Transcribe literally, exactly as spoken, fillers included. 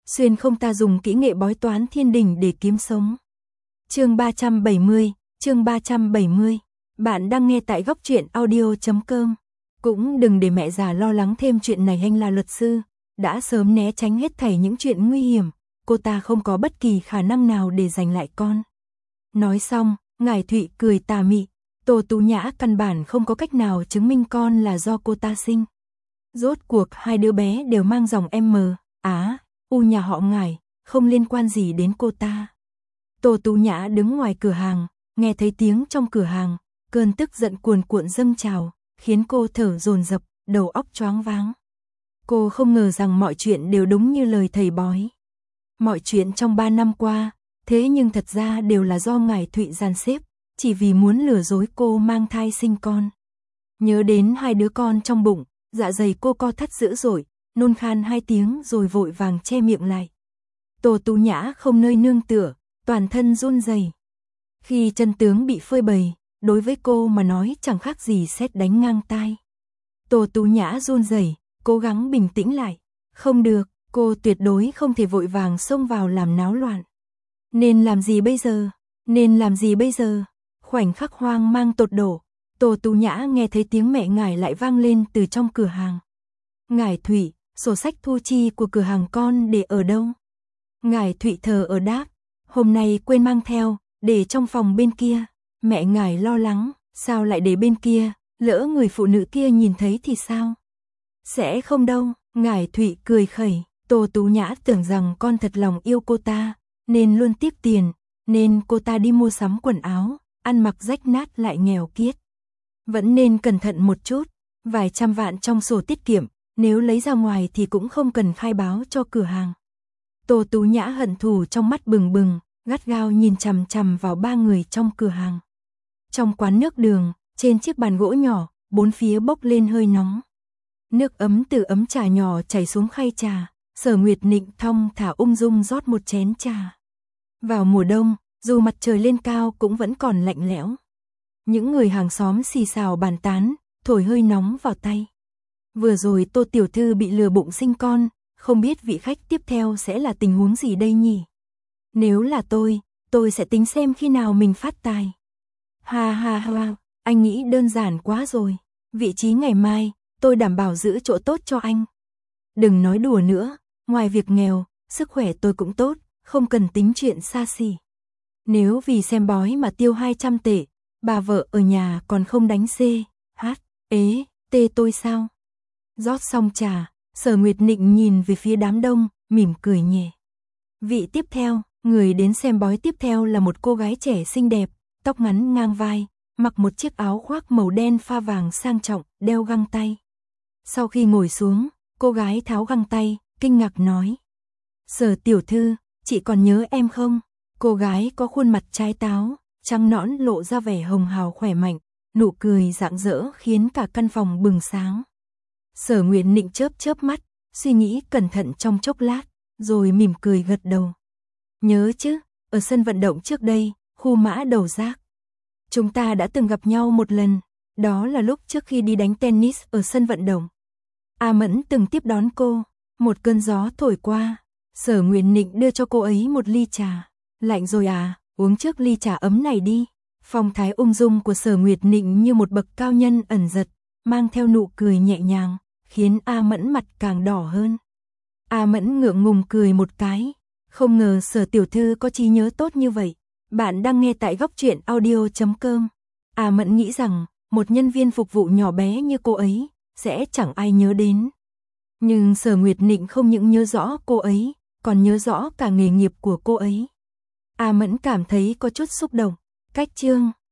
xuyên không ta dùng kỹ nghệ bói toán thiên đình để kiếm sống. Chương ba trăm bảy mươi, chương ba trăm bảy mươi. Bạn đang nghe tại góc truyện audio chấm com. Cũng đừng để mẹ già lo lắng thêm chuyện này, anh là luật sư, đã sớm né tránh hết thảy những chuyện nguy hiểm, cô ta không có bất kỳ khả năng nào để giành lại con. Nói xong, Ngải Thụy cười tà mị, Tô Tú Nhã căn bản không có cách nào chứng minh con là do cô ta sinh. Rốt cuộc hai đứa bé đều mang dòng M, Á, U nhà họ Ngải, không liên quan gì đến cô ta. Tô Tú Nhã đứng ngoài cửa hàng, nghe thấy tiếng trong cửa hàng, cơn tức giận cuồn cuộn dâng trào, khiến cô thở dồn dập, đầu óc choáng váng. Cô không ngờ rằng mọi chuyện đều đúng như lời thầy bói. Mọi chuyện trong ba năm qua, thế nhưng thật ra đều là do Ngải Thụy dàn xếp, chỉ vì muốn lừa dối cô mang thai sinh con. Nhớ đến hai đứa con trong bụng, dạ dày cô co thắt dữ dội, nôn khan hai tiếng rồi vội vàng che miệng lại. Tô Tú Nhã không nơi nương tựa, toàn thân run rẩy. Khi chân tướng bị phơi bày, đối với cô mà nói chẳng khác gì sét đánh ngang tai. Tô Tú Nhã run rẩy, cố gắng bình tĩnh lại. Không được, cô tuyệt đối không thể vội vàng xông vào làm náo loạn. Nên làm gì bây giờ? Nên làm gì bây giờ? Khoảnh khắc hoang mang tột độ, Tô Tú Nhã nghe thấy tiếng mẹ Ngải lại vang lên từ trong cửa hàng. Ngải Thụy, sổ sách thu chi của cửa hàng con để ở đâu? Ngải Thụy thờ ở đáp, hôm nay quên mang theo, để trong phòng bên kia. Mẹ Ngải lo lắng, sao lại để bên kia, lỡ người phụ nữ kia nhìn thấy thì sao? Sẽ không đâu, Ngải Thụy cười khẩy, Tô Tú Nhã tưởng rằng con thật lòng yêu cô ta, nên luôn tiếc tiền, nên cô ta đi mua sắm quần áo, ăn mặc rách nát lại nghèo kiết. Vẫn nên cẩn thận một chút, vài trăm vạn trong sổ tiết kiệm, nếu lấy ra ngoài thì cũng không cần khai báo cho cửa hàng. Tô Tú Nhã hận thù trong mắt bừng bừng, gắt gao nhìn chằm chằm vào ba người trong cửa hàng. Trong quán nước đường, trên chiếc bàn gỗ nhỏ, bốn phía bốc lên hơi nóng. Nước ấm từ ấm trà nhỏ chảy xuống khay trà, Sở Nguyệt Nịnh thong thả ung dung rót một chén trà. Vào mùa đông, dù mặt trời lên cao cũng vẫn còn lạnh lẽo. Những người hàng xóm xì xào bàn tán, thổi hơi nóng vào tay. Vừa rồi Tô tiểu thư bị lừa bụng sinh con, không biết vị khách tiếp theo sẽ là tình huống gì đây nhỉ? Nếu là tôi, tôi sẽ tính xem khi nào mình phát tài. Ha ha ha, anh nghĩ đơn giản quá rồi. Vị trí ngày mai, tôi đảm bảo giữ chỗ tốt cho anh. Đừng nói đùa nữa, ngoài việc nghèo, sức khỏe tôi cũng tốt, không cần tính chuyện xa xỉ. Nếu vì xem bói mà tiêu hai trăm tệ, bà vợ ở nhà còn không đánh C, H, ế, tê tôi sao? Rót xong trà, Sở Nguyệt Nịnh nhìn về phía đám đông, mỉm cười nhẹ. Vị tiếp theo, người đến xem bói tiếp theo là một cô gái trẻ xinh đẹp, tóc ngắn ngang vai, mặc một chiếc áo khoác màu đen pha vàng sang trọng, đeo găng tay. Sau khi ngồi xuống, cô gái tháo găng tay, kinh ngạc nói. Sở tiểu thư, chị còn nhớ em không? Cô gái có khuôn mặt trái táo, trắng nõn lộ ra vẻ hồng hào khỏe mạnh, nụ cười rạng rỡ khiến cả căn phòng bừng sáng. Sở Nguyệt Nịnh chớp chớp mắt, suy nghĩ cẩn thận trong chốc lát, rồi mỉm cười gật đầu. Nhớ chứ, ở sân vận động trước đây, khu mã đầu rác. Chúng ta đã từng gặp nhau một lần, đó là lúc trước khi đi đánh tennis ở sân vận động. A Mẫn từng tiếp đón cô, một cơn gió thổi qua, Sở Nguyệt Nịnh đưa cho cô ấy một ly trà. Lạnh rồi à, uống trước ly trà ấm này đi. Phong thái ung dung của Sở Nguyệt Nịnh như một bậc cao nhân ẩn giật, mang theo nụ cười nhẹ nhàng, khiến A Mẫn mặt càng đỏ hơn. A Mẫn ngượng ngùng cười một cái, không ngờ Sở tiểu thư có trí nhớ tốt như vậy. Bạn đang nghe tại góc truyện audio chấm com. A Mẫn nghĩ rằng, một nhân viên phục vụ nhỏ bé như cô ấy, sẽ chẳng ai nhớ đến. Nhưng Sở Nguyệt Nịnh không những nhớ rõ cô ấy, còn nhớ rõ cả nghề nghiệp của cô ấy. A Mẫn cảm thấy có chút xúc động. Cách chương